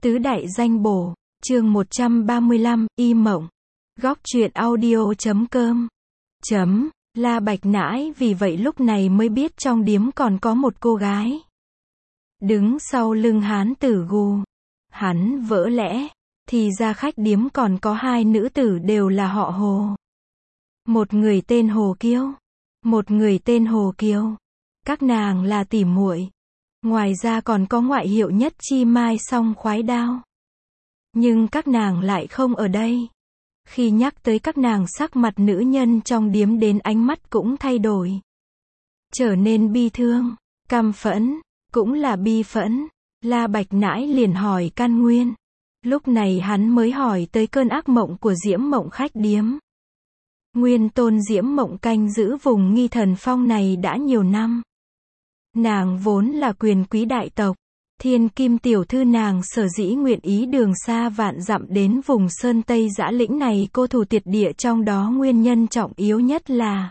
Tứ đại danh bổ, chương 135, y mộng. Góc truyện audio.com. La Bạch Nãi vì vậy lúc này mới biết trong điếm còn có một cô gái. Đứng sau lưng hán tử gù. Hắn vỡ lẽ, thì ra khách điếm còn có hai nữ tử đều là họ Hồ. Một người tên Hồ Kiêu, một người tên Hồ Kiều. Các nàng là tỉ muội. Ngoài ra còn có ngoại hiệu nhất chi mai song khoái đao. Nhưng các nàng lại không ở đây. Khi nhắc tới các nàng, sắc mặt nữ nhân trong điếm đến ánh mắt cũng thay đổi. Trở nên bi thương, căm phẫn, cũng là bi phẫn. La Bạch Nãi liền hỏi căn nguyên. Lúc này hắn mới hỏi tới cơn ác mộng của Diễm Mộng khách điếm. Nguyên tôn Diễm Mộng canh giữ vùng Nghi Thần Phong này đã nhiều năm. Nàng vốn là quyền quý đại tộc. Thiên Kim tiểu thư nàng sở dĩ nguyện ý đường xa vạn dặm đến vùng Sơn Tây Dã Lĩnh này cô thủ tiệt địa, trong đó nguyên nhân trọng yếu nhất là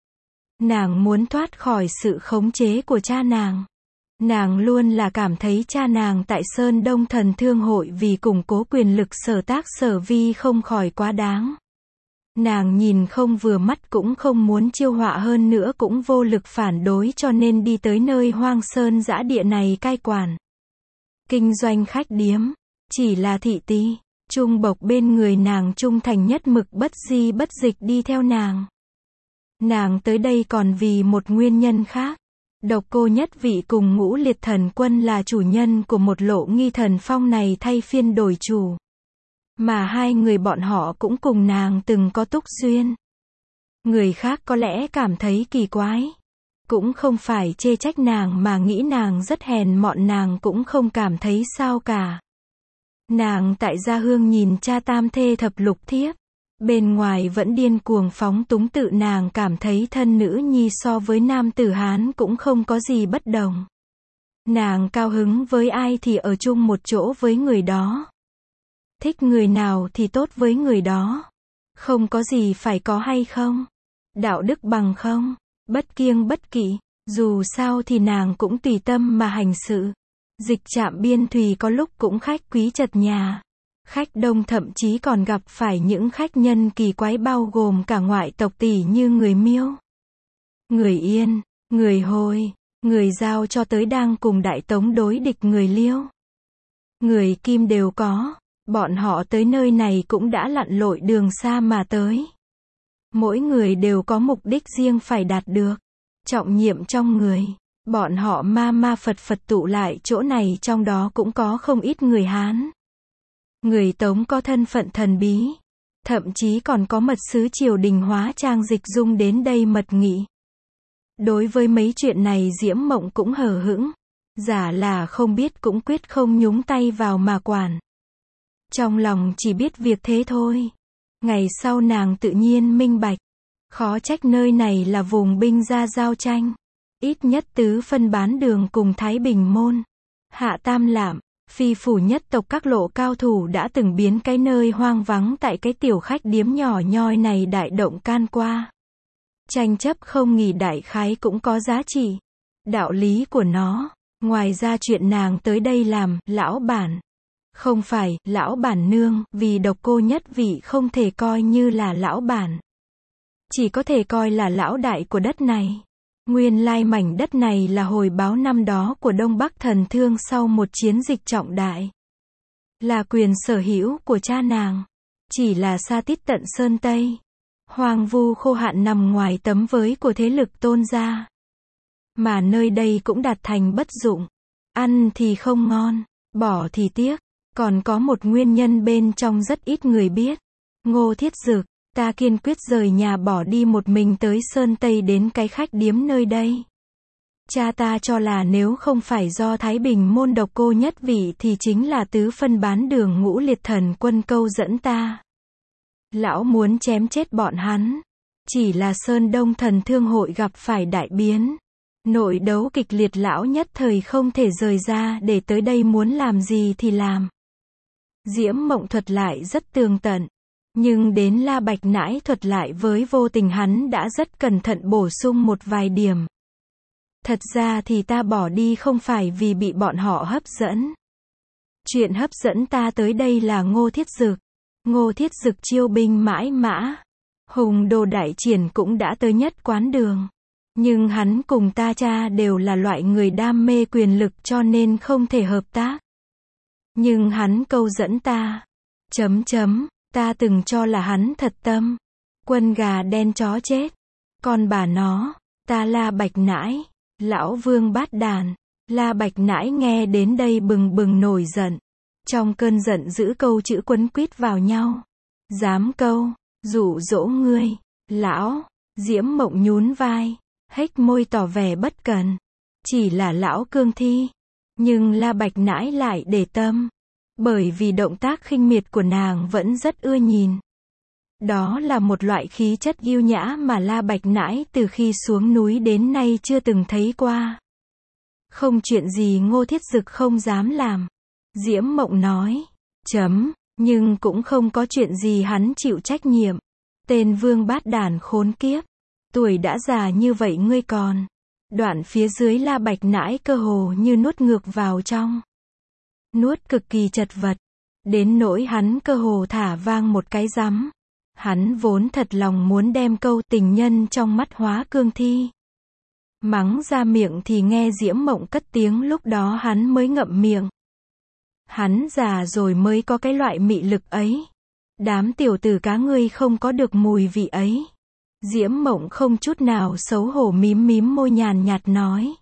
nàng muốn thoát khỏi sự khống chế của cha nàng. Nàng luôn là cảm thấy cha nàng tại Sơn Đông Thần Thương Hội vì củng cố quyền lực sở tác sở vi không khỏi quá đáng. Nàng nhìn không vừa mắt, cũng không muốn chiêu họa, hơn nữa cũng vô lực phản đối, cho nên đi tới nơi hoang sơn dã địa này cai quản. Kinh doanh khách điếm, chỉ là thị tí, Trung Bộc bên người nàng trung thành nhất mực bất di bất dịch đi theo nàng. Nàng tới đây còn vì một nguyên nhân khác. Độc Cô Nhất Vị cùng Ngũ Liệt Thần Quân là chủ nhân của một lộ Nghi Thần Phong này thay phiên đổi chủ. Mà hai người bọn họ cũng cùng nàng từng có túc duyên. Người khác có lẽ cảm thấy kỳ quái. Cũng không phải chê trách nàng mà nghĩ nàng rất hèn mọn, nàng cũng không cảm thấy sao cả. Nàng tại gia hương nhìn cha tam thê thập lục thiếp. Bên ngoài vẫn điên cuồng phóng túng, tự nàng cảm thấy thân nữ nhi so với nam tử Hán cũng không có gì bất đồng. Nàng cao hứng với ai thì ở chung một chỗ với người đó. Thích người nào thì tốt với người đó. Không có gì phải có hay không. Đạo đức bằng không. Bất kiêng bất kỵ. Dù sao thì nàng cũng tùy tâm mà hành sự. Dịch trạm biên thùy có lúc cũng khách quý chật nhà. Khách đông, thậm chí còn gặp phải những khách nhân kỳ quái bao gồm cả ngoại tộc tỷ như người Miêu, người Yên, người Hồi, người Dao, cho tới đang cùng Đại Tống đối địch người Liêu, người Kim đều có. Bọn họ tới nơi này cũng đã lặn lội đường xa mà tới. Mỗi người đều có mục đích riêng phải đạt được. Trọng nhiệm trong người. Bọn họ ma Phật tụ lại chỗ này, trong đó cũng có không ít người Hán. Người Tống có thân phận thần bí. Thậm chí còn có mật sứ triều đình hóa trang dịch dung đến đây mật nghị. Đối với mấy chuyện này Diễm Mộng cũng hờ hững. Giả là không biết cũng quyết không nhúng tay vào mà quản. Trong lòng chỉ biết việc thế thôi. Ngày sau nàng tự nhiên minh bạch. Khó trách nơi này là vùng binh gia giao tranh. Ít nhất Tứ Phân Bán Đường cùng Thái Bình Môn, Hạ Tam Lạm, Phi Phủ nhất tộc các lộ cao thủ đã từng biến cái nơi hoang vắng tại cái tiểu khách điếm nhỏ nhoi này đại động can qua. Tranh chấp không nghỉ, đại khái cũng có giá trị. Đạo lý của nó. Ngoài ra chuyện nàng tới đây làm lão bản, không phải lão bản nương, vì Độc Cô Nhất Vị không thể coi như là lão bản. Chỉ có thể coi là lão đại của đất này. Nguyên lai mảnh đất này là hồi báo năm đó của Đông Bắc Thần Thương sau một chiến dịch trọng đại. Là quyền sở hữu của cha nàng. Chỉ là xa tít tận Sơn Tây. Hoang vu khô hạn nằm ngoài tấm với của thế lực Tôn gia. Mà nơi đây cũng đạt thành bất dụng. Ăn thì không ngon, bỏ thì tiếc. Còn có một nguyên nhân bên trong rất ít người biết. Ngô Thiết Dực, ta kiên quyết rời nhà bỏ đi một mình tới Sơn Tây đến cái khách điếm nơi đây. Cha ta cho là nếu không phải do Thái Bình Môn Độc Cô Nhất Vị thì chính là Tứ Phân Bán Đường Ngũ Liệt Thần Quân câu dẫn ta. Lão muốn chém chết bọn hắn. Chỉ là Sơn Đông Thần Thương Hội gặp phải đại biến. Nội đấu kịch liệt, lão nhất thời không thể rời ra để tới đây, muốn làm gì thì làm. Diễm Mộng thuật lại rất tường tận. Nhưng đến La Bạch Nãi thuật lại với vô tình, hắn đã rất cẩn thận bổ sung một vài điểm. Thật ra thì ta bỏ đi không phải vì bị bọn họ hấp dẫn. Chuyện hấp dẫn ta tới đây là Ngô Thiết Dực. Ngô Thiết Dực chiêu binh mãi mã. Hùng Đồ đại triển cũng đã tới nhất quán đường. Nhưng hắn cùng ta cha đều là loại người đam mê quyền lực cho nên không thể hợp tác. Nhưng hắn câu dẫn ta. Ta từng cho là hắn thật tâm. Quân gà đen chó chết. Còn bà nó, ta La Bạch Nãi, lão vương bát đàn. La Bạch Nãi nghe đến đây bừng bừng nổi giận. Trong cơn giận giữ câu chữ quấn quýt vào nhau. Dám câu, dụ dỗ ngươi, lão. Diễm Mộng nhún vai, hếch môi tỏ vẻ bất cần. Chỉ là lão cương thi. Nhưng La Bạch Nãi lại để tâm. Bởi vì động tác khinh miệt của nàng vẫn rất ưa nhìn. Đó là một loại khí chất yêu nhã mà La Bạch Nãi từ khi xuống núi đến nay chưa từng thấy qua. Không chuyện gì Ngô Thiết Dực không dám làm. Diễm Mộng nói. Nhưng cũng không có chuyện gì hắn chịu trách nhiệm. Tên vương bát đàn khốn kiếp. Tuổi đã già như vậy ngươi còn. Đoạn phía dưới La Bạch Nãi cơ hồ như nuốt ngược vào trong. Nuốt cực kỳ chật vật. Đến nỗi hắn cơ hồ thả vang một cái rắm. Hắn vốn thật lòng muốn đem câu tình nhân trong mắt hóa cương thi. Mắng ra miệng thì nghe Diễm Mộng cất tiếng lúc đó hắn mới ngậm miệng. Hắn già rồi mới có cái loại mị lực ấy. Đám tiểu tử cá ngươi không có được mùi vị ấy. Diễm Mộng không chút nào xấu hổ mím môi nhàn nhạt nói.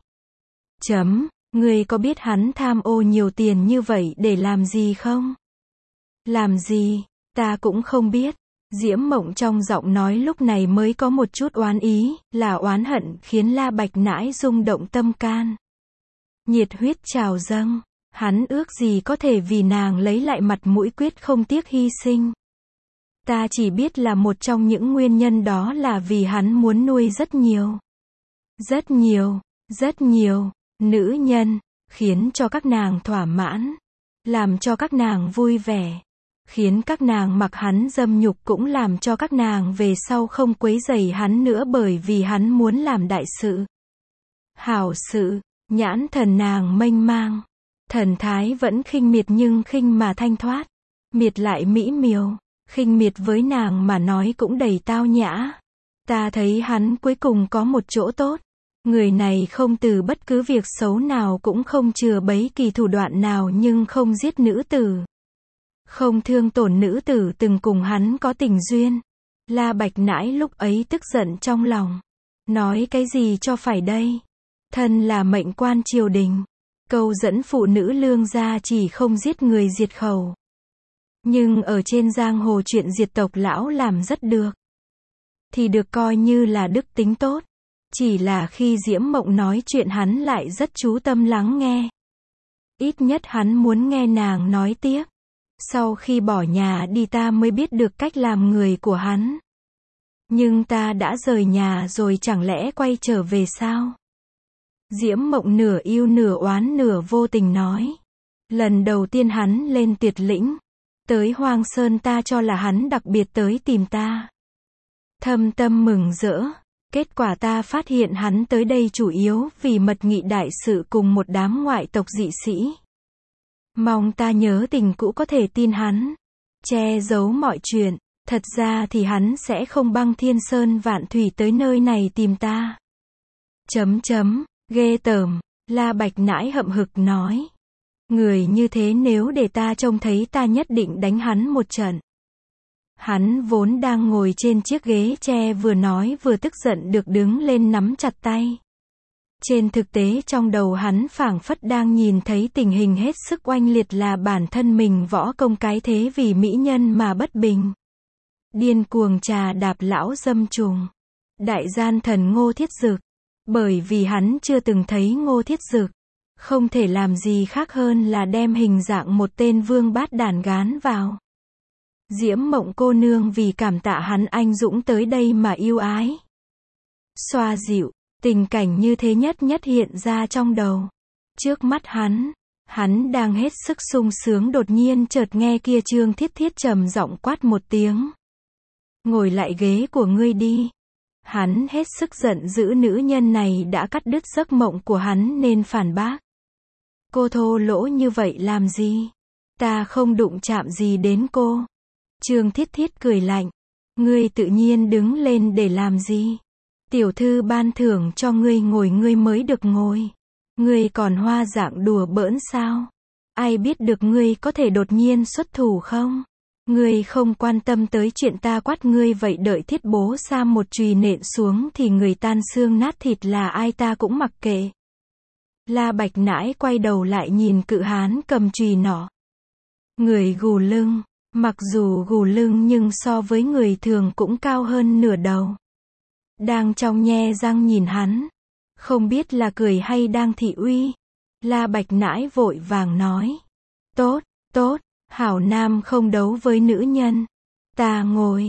Ngươi có biết hắn tham ô nhiều tiền như vậy để làm gì không? Làm gì? Ta cũng không biết. Diễm Mộng trong giọng nói lúc này mới có một chút oán ý, là oán hận khiến La Bạch Nãi rung động tâm can. Nhiệt huyết trào dâng, hắn ước gì có thể vì nàng lấy lại mặt mũi quyết không tiếc hy sinh. Ta chỉ biết là một trong những nguyên nhân đó là vì hắn muốn nuôi rất nhiều nữ nhân, khiến cho các nàng thỏa mãn, làm cho các nàng vui vẻ. Khiến các nàng mặc hắn dâm nhục cũng làm cho các nàng về sau không quấy rầy hắn nữa bởi vì hắn muốn làm đại sự. Hảo sự, nhãn thần nàng mênh mang. Thần thái vẫn khinh miệt nhưng khinh mà thanh thoát. Miệt lại mỹ miều. Khinh miệt với nàng mà nói cũng đầy tao nhã. Ta thấy hắn cuối cùng có một chỗ tốt. Người này không từ bất cứ việc xấu nào cũng không chừa bấy kỳ thủ đoạn nào nhưng không giết nữ tử. Không thương tổn nữ tử từng cùng hắn có tình duyên. La Bạch Nãi lúc ấy tức giận trong lòng. Nói cái gì cho phải đây? Thân là mệnh quan triều đình. Câu dẫn phụ nữ lương gia chỉ không giết người diệt khẩu. Nhưng ở trên giang hồ chuyện diệt tộc lão làm rất được. Thì được coi như là đức tính tốt. Chỉ là khi Diễm Mộng nói chuyện hắn lại rất chú tâm lắng nghe. Ít nhất hắn muốn nghe nàng nói tiếp. Sau khi bỏ nhà đi ta mới biết được cách làm người của hắn. Nhưng ta đã rời nhà rồi chẳng lẽ quay trở về sao? Diễm Mộng nửa yêu nửa oán nửa vô tình nói. Lần đầu tiên hắn lên Tuyệt Lĩnh. Tới Hoang Sơn ta cho là hắn đặc biệt tới tìm ta. Thâm tâm mừng rỡ. Kết quả ta phát hiện hắn tới đây chủ yếu vì mật nghị đại sự cùng một đám ngoại tộc dị sĩ. Mong ta nhớ tình cũ có thể tin hắn. Che giấu mọi chuyện. Thật ra thì hắn sẽ không băng thiên sơn vạn thủy tới nơi này tìm ta. Ghê tởm. La Bạch Nãi hậm hực nói. Người như thế nếu để ta trông thấy ta nhất định đánh hắn một trận. Hắn vốn đang ngồi trên chiếc ghế tre vừa nói vừa tức giận được đứng lên nắm chặt tay. Trên thực tế trong đầu hắn phảng phất đang nhìn thấy tình hình hết sức oanh liệt là bản thân mình võ công cái thế vì mỹ nhân mà bất bình. Điên cuồng trà đạp lão dâm trùng. Đại gian thần Ngô Thiết Dực. Bởi vì hắn chưa từng thấy Ngô Thiết Dực. Không thể làm gì khác hơn là đem hình dạng một tên vương bát đàn gán vào. Diễm Mộng cô nương vì cảm tạ hắn anh dũng tới đây mà yêu ái. Xoa dịu. Tình cảnh như thế nhất hiện ra trong đầu. Trước mắt hắn đang hết sức sung sướng đột nhiên chợt nghe kia Trương Thiết trầm giọng quát một tiếng. Ngồi lại ghế của ngươi đi. Hắn hết sức giận dữ nữ nhân này đã cắt đứt giấc mộng của hắn nên phản bác. Cô thô lỗ như vậy làm gì? Ta không đụng chạm gì đến cô. Trương Thiết Thiết cười lạnh. Ngươi tự nhiên đứng lên để làm gì? Tiểu thư ban thưởng cho ngươi ngồi ngươi mới được ngồi. Ngươi còn hoa dạng đùa bỡn sao? Ai biết được ngươi có thể đột nhiên xuất thủ không? Ngươi không quan tâm tới chuyện ta quát ngươi vậy, đợi Thiết bố sa một chùy nện xuống thì người tan xương nát thịt là ai ta cũng mặc kệ. La Bạch Nãi quay đầu lại nhìn cự hán cầm chùy nỏ. Người gù lưng, mặc dù gù lưng nhưng so với người thường cũng cao hơn nửa đầu. Đang trong nhe răng nhìn hắn, không biết là cười hay đang thị uy. La Bạch Nãi vội vàng nói. Tốt, tốt, hảo nam không đấu với nữ nhân. Ta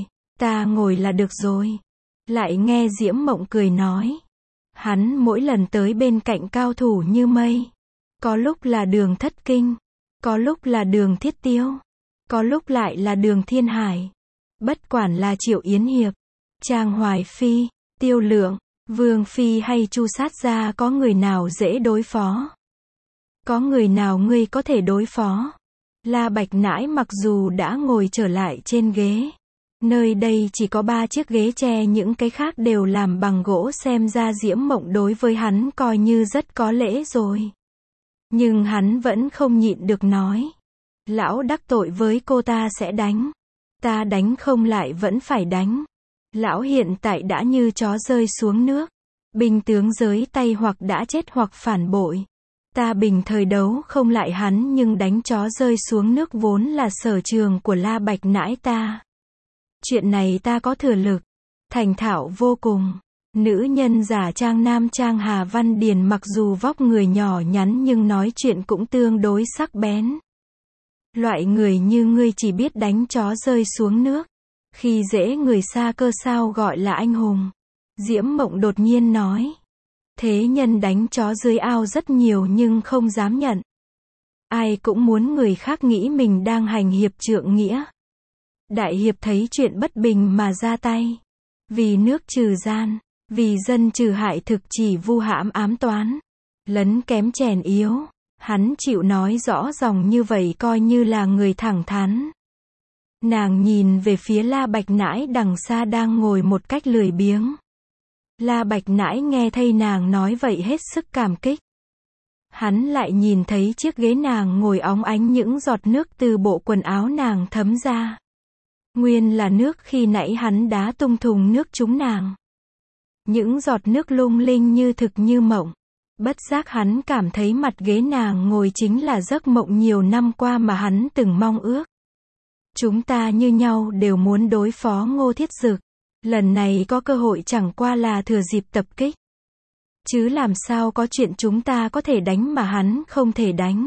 ngồi là được rồi. Lại nghe Diễm Mộng cười nói. Hắn mỗi lần tới bên cạnh cao thủ như mây. Có lúc là Đường Thất Kinh, có lúc là Đường Thiết Tiêu, có lúc lại là Đường Thiên Hải. Bất quản là Triệu Yến Hiệp, Trang Hoài Phi, Tiêu Lượng, Vương Phi hay Chu Sát Gia, có người nào dễ đối phó? Có người nào ngươi có thể đối phó? La Bạch Nãi mặc dù đã ngồi trở lại trên ghế. Nơi đây chỉ có 3 chiếc ghế tre, những cái khác đều làm bằng gỗ, xem ra Diễm Mộng đối với hắn coi như rất có lễ rồi. Nhưng hắn vẫn không nhịn được nói. Lão đắc tội với cô ta sẽ đánh. Ta đánh không lại vẫn phải đánh. Lão hiện tại đã như chó rơi xuống nước. Binh tướng giới tay hoặc đã chết hoặc phản bội. Ta bình thời đấu không lại hắn, nhưng đánh chó rơi xuống nước vốn là sở trường của La Bạch Nãi ta. Chuyện này ta có thừa lực, thành thạo vô cùng. Nữ nhân giả trang nam trang Hà Văn Điền mặc dù vóc người nhỏ nhắn nhưng nói chuyện cũng tương đối sắc bén. Loại người như ngươi chỉ biết đánh chó rơi xuống nước, khi dễ người xa cơ sao gọi là anh hùng? Diễm Mộng đột nhiên nói. Thế nhân đánh chó dưới ao rất nhiều nhưng không dám nhận. Ai cũng muốn người khác nghĩ mình đang hành hiệp trượng nghĩa. Đại hiệp thấy chuyện bất bình mà ra tay. Vì nước trừ gian, vì dân trừ hại, thực chỉ vu hãm ám toán, lấn kém chèn yếu. Hắn chịu nói rõ dòng như vậy coi như là người thẳng thắn. Nàng nhìn về phía La Bạch Nãi đằng xa đang ngồi một cách lười biếng. La Bạch Nãi nghe thấy nàng nói vậy hết sức cảm kích. Hắn lại nhìn thấy chiếc ghế nàng ngồi óng ánh, những giọt nước từ bộ quần áo nàng thấm ra. Nguyên là nước khi nãy hắn đá tung thùng nước trúng nàng. Những giọt nước lung linh như thực như mộng. Bất giác hắn cảm thấy mặt ghế nàng ngồi chính là giấc mộng nhiều năm qua mà hắn từng mong ước. Chúng ta như nhau đều muốn đối phó Ngô Thiết Dực. Lần này có cơ hội chẳng qua là thừa dịp tập kích. Chứ làm sao có chuyện chúng ta có thể đánh mà hắn không thể đánh.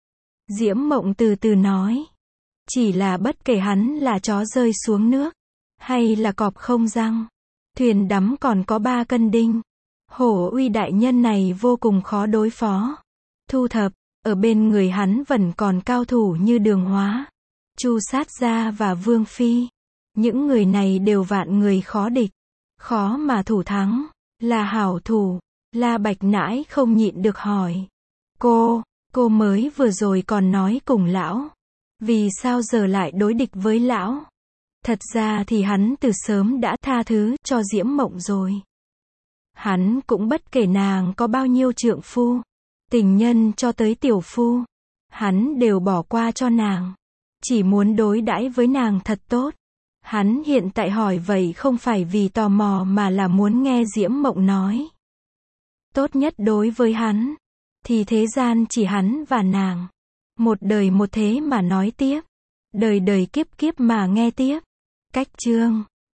Diễm Mộng từ từ nói. Chỉ là bất kể hắn là chó rơi xuống nước, hay là cọp không răng, thuyền đắm còn có 3 cân đinh. Hổ uy đại nhân này vô cùng khó đối phó. Thu thập, ở bên người hắn vẫn còn cao thủ như Đường Hóa, Chu Sát Gia và Vương Phi. Những người này đều vạn người khó địch, khó mà thủ thắng, là hảo thủ. La Bạch Nãi không nhịn được hỏi. Cô mới vừa rồi còn nói cùng lão. Vì sao giờ lại đối địch với lão? Thật ra thì hắn từ sớm đã tha thứ cho Diễm Mộng rồi. Hắn cũng bất kể nàng có bao nhiêu trượng phu, tình nhân cho tới tiểu phu, hắn đều bỏ qua cho nàng. Chỉ muốn đối đãi với nàng thật tốt. Hắn hiện tại hỏi vậy không phải vì tò mò mà là muốn nghe Diễm Mộng nói. Tốt nhất đối với hắn, thì thế gian chỉ hắn và nàng. Một đời một thế mà nói tiếp. Đời đời kiếp kiếp mà nghe tiếp. Cách chương